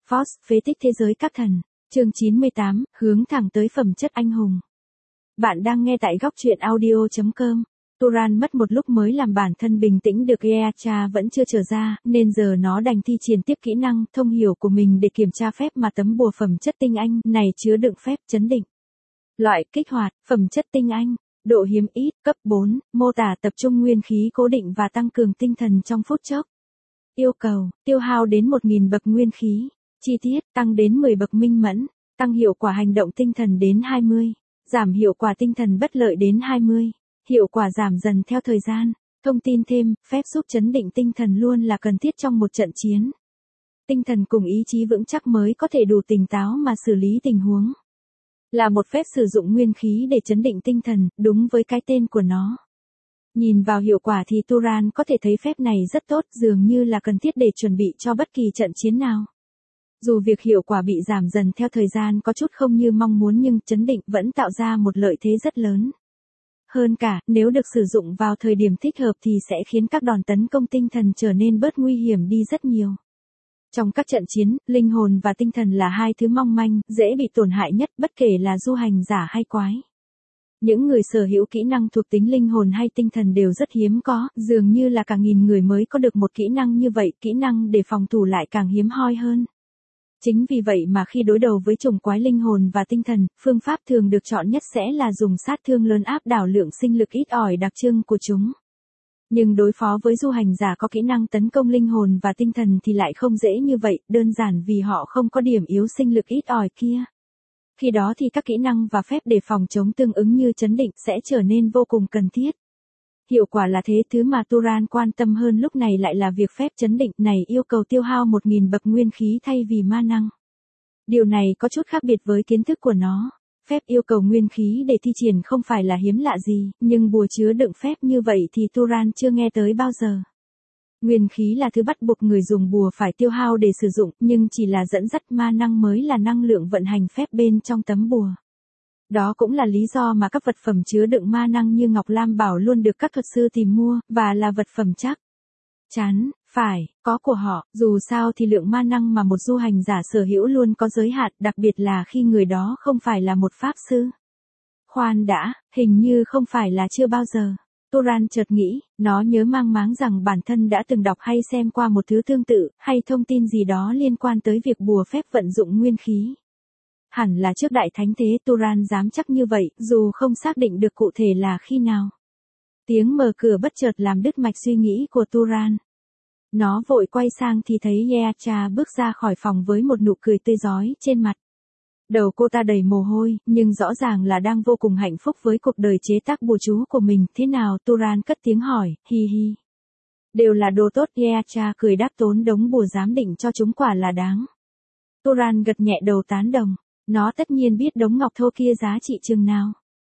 Force, phế tích thế giới các thần. Chương 98, hướng thẳng tới phẩm chất anh hùng. Bạn đang nghe tại góc truyện audio.com. Turan mất một lúc mới làm bản thân bình tĩnh được, Eacha vẫn chưa trở ra, nên giờ nó đành thi triển tiếp kỹ năng thông hiểu của mình để kiểm tra phép mà tấm bùa phẩm chất tinh anh này chứa đựng phép chấn định. Loại kích hoạt, phẩm chất tinh anh, độ hiếm ít, cấp 4, mô tả tập trung nguyên khí cố định và tăng cường tinh thần trong phút chốc. Yêu cầu, tiêu hao đến 1000 bậc nguyên khí. Chi tiết, tăng đến 10 bậc minh mẫn, tăng hiệu quả hành động tinh thần đến 20, giảm hiệu quả tinh thần bất lợi đến 20, hiệu quả giảm dần theo thời gian. Thông tin thêm, phép giúp chấn định tinh thần luôn là cần thiết trong một trận chiến. Tinh thần cùng ý chí vững chắc mới có thể đủ tỉnh táo mà xử lý tình huống. Là một phép sử dụng nguyên khí để chấn định tinh thần, đúng với cái tên của nó. Nhìn vào hiệu quả thì Turan có thể thấy phép này rất tốt, dường như là cần thiết để chuẩn bị cho bất kỳ trận chiến nào. Dù việc hiệu quả bị giảm dần theo thời gian có chút không như mong muốn, nhưng chấn định vẫn tạo ra một lợi thế rất lớn. Hơn cả, nếu được sử dụng vào thời điểm thích hợp thì sẽ khiến các đòn tấn công tinh thần trở nên bớt nguy hiểm đi rất nhiều. Trong các trận chiến, linh hồn và tinh thần là hai thứ mong manh, dễ bị tổn hại nhất, bất kể là du hành giả hay quái. Những người sở hữu kỹ năng thuộc tính linh hồn hay tinh thần đều rất hiếm có, dường như là cả nghìn người mới có được một kỹ năng như vậy, kỹ năng để phòng thủ lại càng hiếm hoi hơn. Chính vì vậy mà khi đối đầu với chủng quái linh hồn và tinh thần, phương pháp thường được chọn nhất sẽ là dùng sát thương lớn áp đảo lượng sinh lực ít ỏi đặc trưng của chúng. Nhưng đối phó với du hành giả có kỹ năng tấn công linh hồn và tinh thần thì lại không dễ như vậy, đơn giản vì họ không có điểm yếu sinh lực ít ỏi kia. Khi đó thì các kỹ năng và phép để phòng chống tương ứng như chấn định sẽ trở nên vô cùng cần thiết. Hiệu quả là thế, thứ mà Turan quan tâm hơn lúc này lại là việc phép chấn định này yêu cầu tiêu hao 1000 bậc nguyên khí thay vì ma năng. Điều này có chút khác biệt với kiến thức của nó. Phép yêu cầu nguyên khí để thi triển không phải là hiếm lạ gì, nhưng bùa chứa đựng phép như vậy thì Turan chưa nghe tới bao giờ. Nguyên khí là thứ bắt buộc người dùng bùa phải tiêu hao để sử dụng, nhưng chỉ là dẫn dắt, ma năng mới là năng lượng vận hành phép bên trong tấm bùa. Đó cũng là lý do mà các vật phẩm chứa đựng ma năng như ngọc lam bảo luôn được các thuật sư tìm mua, và là vật phẩm chắc chắn phải có của họ. Dù sao thì lượng ma năng mà một du hành giả sở hữu luôn có giới hạn, đặc biệt là khi người đó không phải là một pháp sư. Khoan đã, hình như không phải là chưa bao giờ. Turan chợt nghĩ, nó nhớ mang máng rằng bản thân đã từng đọc hay xem qua một thứ tương tự, hay thông tin gì đó liên quan tới việc bùa phép vận dụng nguyên khí. Hẳn là trước Đại Thánh Thế, Turan dám chắc như vậy, dù không xác định được cụ thể là khi nào. Tiếng mở cửa bất chợt làm đứt mạch suy nghĩ của Turan. Nó vội quay sang thì thấy Eacha bước ra khỏi phòng với một nụ cười tươi rói trên mặt. Đầu cô ta đầy mồ hôi, nhưng rõ ràng là đang vô cùng hạnh phúc với cuộc đời chế tác bùa chú của mình. Thế nào? Turan cất tiếng hỏi, hi hi. Đều là đồ tốt, Eacha cười đáp, tốn đống bùa giám định cho chúng quả là đáng. Turan gật nhẹ đầu tán đồng. Nó tất nhiên biết đống ngọc thô kia giá trị chừng nào.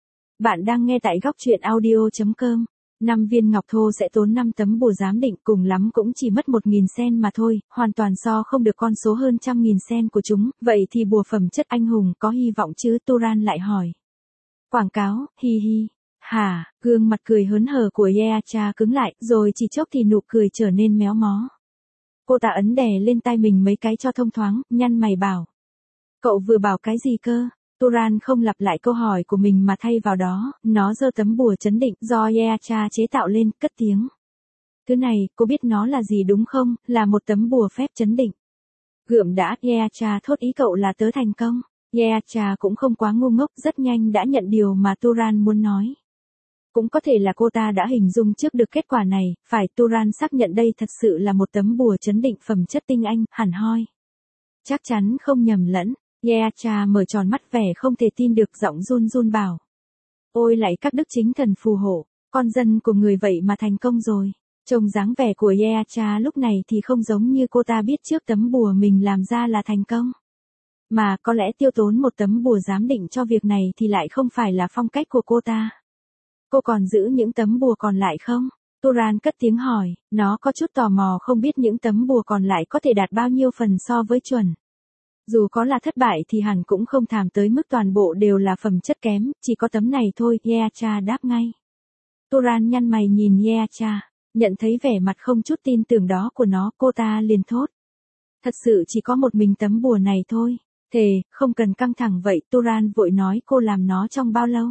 Bạn đang nghe tại góc truyện audio.com. 5 viên ngọc thô sẽ tốn 5 tấm bùa giám định, cùng lắm cũng chỉ mất 1000 sen mà thôi, hoàn toàn so không được con số hơn 100.000 sen của chúng. Vậy thì bùa phẩm chất anh hùng có hy vọng chứ? Turan lại hỏi. Quảng cáo, hi hi. Hả? Gương mặt cười hớn hở của Eacha cứng lại, rồi chỉ chốc thì nụ cười trở nên méo mó. Cô ta ấn đè lên tai mình mấy cái cho thông thoáng, nhăn mày bảo. Cậu vừa bảo cái gì cơ? Turan không lặp lại câu hỏi của mình mà thay vào đó, nó giơ tấm bùa chấn định do Eacha chế tạo lên, cất tiếng. Thứ này, cô biết nó là gì đúng không? Là một tấm bùa phép chấn định. Gượm đã, Eacha thốt, ý cậu là tớ thành công. Eacha cũng không quá ngu ngốc, rất nhanh đã nhận điều mà Turan muốn nói. Cũng có thể là cô ta đã hình dung trước được kết quả này, phải. Turan xác nhận đây thật sự là một tấm bùa chấn định phẩm chất tinh anh, hẳn hoi. Chắc chắn không nhầm lẫn. Eacha mở tròn mắt vẻ không thể tin được, giọng run run bảo. Ôi lạy các đức chính thần phù hộ, con dân của người vậy mà thành công rồi. Trông dáng vẻ của Eacha lúc này thì không giống như cô ta biết trước tấm bùa mình làm ra là thành công. Mà có lẽ tiêu tốn một tấm bùa giám định cho việc này thì lại không phải là phong cách của cô ta. Cô còn giữ những tấm bùa còn lại không? Turan cất tiếng hỏi, nó có chút tò mò không biết những tấm bùa còn lại có thể đạt bao nhiêu phần so với chuẩn. Dù có là thất bại thì hẳn cũng không thảm tới mức toàn bộ đều là phẩm chất kém, chỉ có tấm này thôi, Eacha đáp ngay. Turan nhăn mày nhìn Eacha, nhận thấy vẻ mặt không chút tin tưởng đó của nó, cô ta liền thốt. Thật sự chỉ có một mình tấm bùa này thôi. Thề, không cần căng thẳng vậy, Turan vội nói cô làm nó trong bao lâu?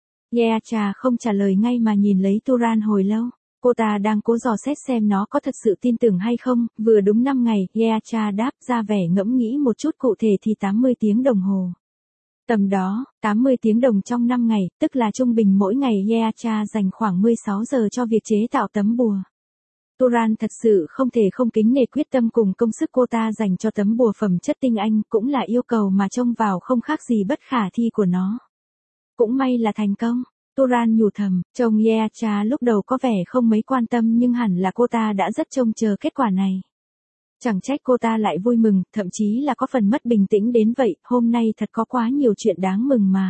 Yeacha không trả lời ngay mà nhìn lấy Turan hồi lâu. Cô ta đang cố dò xét xem nó có thật sự tin tưởng hay không, vừa đúng 5 ngày, Yeacha đáp ra vẻ ngẫm nghĩ một chút cụ thể thì 80 tiếng đồng hồ. Tầm đó, 80 tiếng đồng trong 5 ngày, tức là trung bình mỗi ngày Yeacha dành khoảng 16 giờ cho việc chế tạo tấm bùa. Turan thật sự không thể không kính nể quyết tâm cùng công sức cô ta dành cho tấm bùa phẩm chất tinh anh, cũng là yêu cầu mà trông vào không khác gì bất khả thi của nó. Cũng may là thành công. Turan nhủ thầm, chồng Yeacha lúc đầu có vẻ không mấy quan tâm nhưng hẳn là cô ta đã rất trông chờ kết quả này. Chẳng trách cô ta lại vui mừng, thậm chí là có phần mất bình tĩnh đến vậy, hôm nay thật có quá nhiều chuyện đáng mừng mà.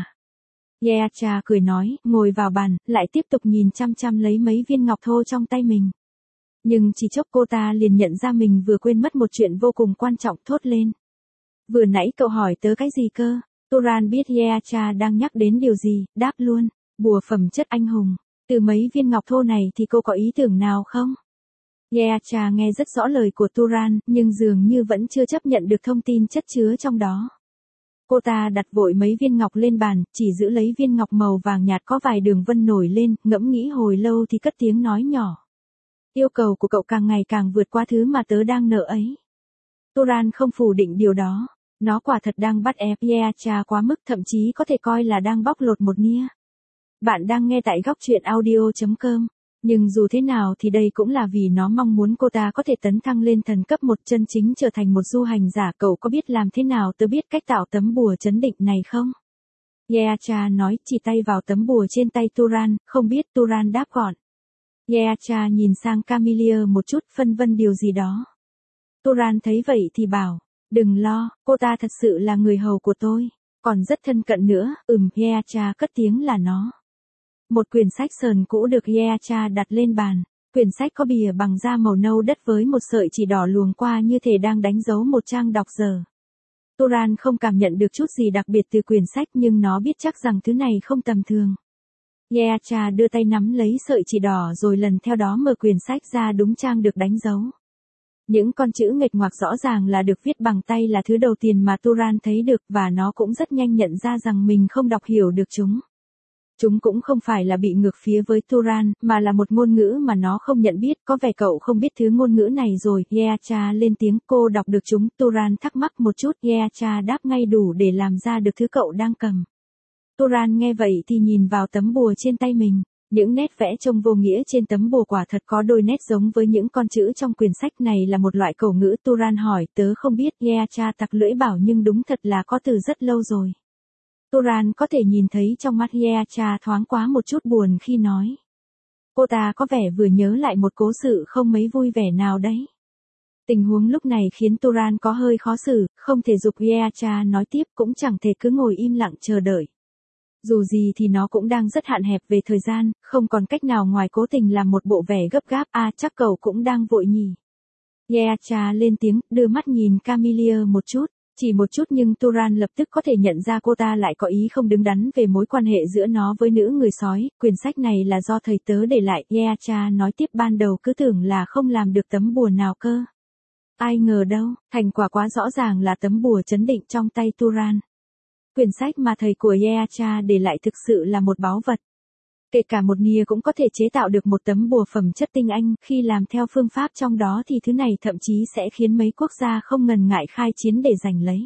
Yeacha cười nói, ngồi vào bàn, lại tiếp tục nhìn chăm chăm lấy mấy viên ngọc thô trong tay mình. Nhưng chỉ chốc cô ta liền nhận ra mình vừa quên mất một chuyện vô cùng quan trọng, thốt lên. Vừa nãy cậu hỏi tớ cái gì cơ? Turan biết Yeacha đang nhắc đến điều gì, đáp luôn, bùa phẩm chất anh hùng. Từ mấy viên ngọc thô này thì cô có ý tưởng nào không? Yeacha nghe rất rõ lời của Turan, nhưng dường như vẫn chưa chấp nhận được thông tin chất chứa trong đó. Cô ta đặt vội mấy viên ngọc lên bàn, chỉ giữ lấy viên ngọc màu vàng nhạt có vài đường vân nổi lên, ngẫm nghĩ hồi lâu thì cất tiếng nói nhỏ. Yêu cầu của cậu càng ngày càng vượt qua thứ mà tớ đang nợ ấy. Turan không phủ định điều đó. Nó quả thật đang bắt ép Yeacha quá mức, thậm chí có thể coi là đang bóc lột một nia. Bạn đang nghe tại góc truyện audio.com. Nhưng dù thế nào thì đây cũng là vì nó mong muốn cô ta có thể tấn thăng lên thần cấp 1 chân chính trở thành một du hành giả. Cậu có biết làm thế nào tớ biết cách tạo tấm bùa chấn định này không? Yeacha nói, chỉ tay vào tấm bùa trên tay Turan, không biết. Turan đáp gọn. Yeacha nhìn sang Camille một chút, phân vân điều gì đó. Turan thấy vậy thì bảo, đừng lo, cô ta thật sự là người hầu của tôi, còn rất thân cận nữa. Yeacha cất tiếng là nó. Một quyển sách sờn cũ được Yeacha đặt lên bàn. Quyển sách có bìa bằng da màu nâu đất với một sợi chỉ đỏ luồng qua như thể đang đánh dấu một trang đọc dở. Turan không cảm nhận được chút gì đặc biệt từ quyển sách nhưng nó biết chắc rằng thứ này không tầm thường. Yeacha đưa tay nắm lấy sợi chỉ đỏ rồi lần theo đó mở quyển sách ra, đúng trang được đánh dấu. Những con chữ nghịch ngoạc rõ ràng là được viết bằng tay là thứ đầu tiên mà Turan thấy được, và nó cũng rất nhanh nhận ra rằng mình không đọc hiểu được chúng. Chúng cũng không phải là bị ngược phía với Turan, mà là một ngôn ngữ mà nó không nhận biết. Có vẻ cậu không biết thứ ngôn ngữ này rồi. Yeacha lên tiếng, cô đọc được chúng. Turan thắc mắc một chút. Yeacha đáp ngay đủ để làm ra được thứ cậu đang cầm. Turan nghe vậy thì nhìn vào tấm bùa trên tay mình. Những nét vẽ trông vô nghĩa trên tấm bùa quả thật có đôi nét giống với những con chữ trong quyển sách này, là một loại cổ ngữ. Turan hỏi, tớ không biết. Yeacha tặc lưỡi bảo, nhưng đúng thật là có từ rất lâu rồi. Turan có thể nhìn thấy trong mắt Yeacha thoáng quá một chút buồn khi nói. Cô ta có vẻ vừa nhớ lại một cố sự không mấy vui vẻ nào đấy. Tình huống lúc này khiến Turan có hơi khó xử, không thể giục Yeacha nói tiếp, cũng chẳng thể cứ ngồi im lặng chờ đợi. Dù gì thì nó cũng đang rất hạn hẹp về thời gian, không còn cách nào ngoài cố tình làm một bộ vẻ gấp gáp. Chắc cậu cũng đang vội nhỉ. Yeacha lên tiếng, đưa mắt nhìn Camille một chút. Chỉ một chút nhưng Turan lập tức có thể nhận ra cô ta lại có ý không đứng đắn về mối quan hệ giữa nó với nữ người sói. Quyển sách này là do thầy tớ để lại. Yeacha nói tiếp, ban đầu cứ tưởng là không làm được tấm bùa nào cơ. Ai ngờ đâu, thành quả quá rõ ràng là tấm bùa chấn định trong tay Turan. Quyển sách mà thầy của Yeacha để lại thực sự là một báu vật. Kể cả một nia cũng có thể chế tạo được một tấm bùa phẩm chất tinh anh, khi làm theo phương pháp trong đó thì thứ này thậm chí sẽ khiến mấy quốc gia không ngần ngại khai chiến để giành lấy.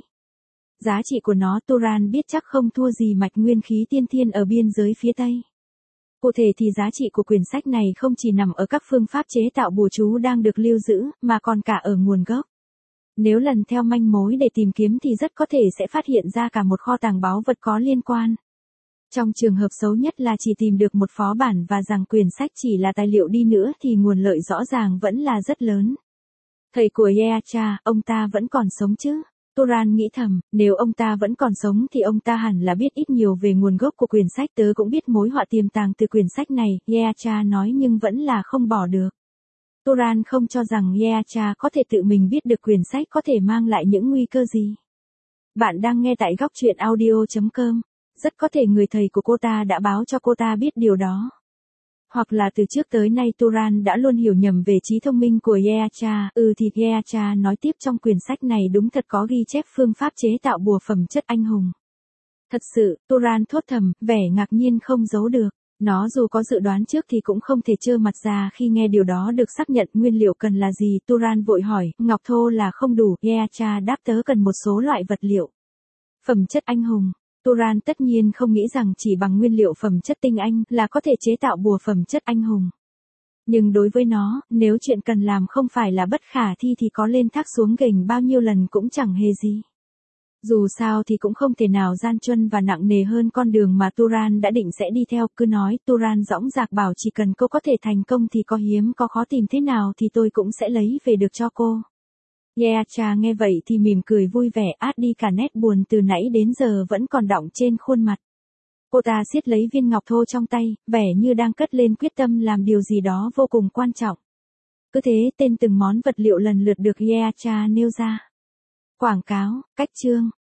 Giá trị của nó Turan biết chắc không thua gì mạch nguyên khí tiên thiên ở biên giới phía Tây. Cụ thể thì giá trị của quyển sách này không chỉ nằm ở các phương pháp chế tạo bùa chú đang được lưu giữ, mà còn cả ở nguồn gốc. Nếu lần theo manh mối để tìm kiếm thì rất có thể sẽ phát hiện ra cả một kho tàng báu vật có liên quan. Trong trường hợp xấu nhất là chỉ tìm được một phó bản và rằng quyển sách chỉ là tài liệu đi nữa thì nguồn lợi rõ ràng vẫn là rất lớn. Thầy của Yeacha, ông ta vẫn còn sống chứ? Turan nghĩ thầm, nếu ông ta vẫn còn sống thì ông ta hẳn là biết ít nhiều về nguồn gốc của quyển sách. Tớ cũng biết mối họa tiềm tàng từ quyển sách này, Yeacha nói, nhưng vẫn là không bỏ được. Turan không cho rằng Yeacha có thể tự mình biết được quyển sách có thể mang lại những nguy cơ gì. Bạn đang nghe tại góc truyện audio.com. Rất có thể người thầy của cô ta đã báo cho cô ta biết điều đó. Hoặc là từ trước tới nay Turan đã luôn hiểu nhầm về trí thông minh của Yeacha. Thì Yeacha nói tiếp trong quyển sách này đúng thật có ghi chép phương pháp chế tạo bùa phẩm chất anh hùng. Thật sự, Turan thốt thầm, vẻ ngạc nhiên không giấu được. Nó dù có dự đoán trước thì cũng không thể trơ mặt ra khi nghe điều đó được xác nhận. Nguyên liệu cần là gì? Turan vội hỏi. Ngọc thô là không đủ. Yeacha đáp, tớ cần một số loại vật liệu. Phẩm chất anh hùng. Turan tất nhiên không nghĩ rằng chỉ bằng nguyên liệu phẩm chất tinh anh là có thể chế tạo bùa phẩm chất anh hùng. Nhưng đối với nó, nếu chuyện cần làm không phải là bất khả thi thì có lên thác xuống gành bao nhiêu lần cũng chẳng hề gì. Dù sao thì cũng không thể nào gian truân và nặng nề hơn con đường mà Turan đã định sẽ đi theo. Cứ nói, Turan dõng dạc bảo chỉ cần cô có thể thành công thì có hiếm có khó tìm thế nào thì tôi cũng sẽ lấy về được cho cô. Yeacha nghe vậy thì mỉm cười vui vẻ, át đi cả nét buồn từ nãy đến giờ vẫn còn đọng trên khuôn mặt. Cô ta siết lấy viên ngọc thô trong tay, vẻ như đang cất lên quyết tâm làm điều gì đó vô cùng quan trọng. Cứ thế tên từng món vật liệu lần lượt được Yeacha nêu ra. Quảng cáo, cách chương.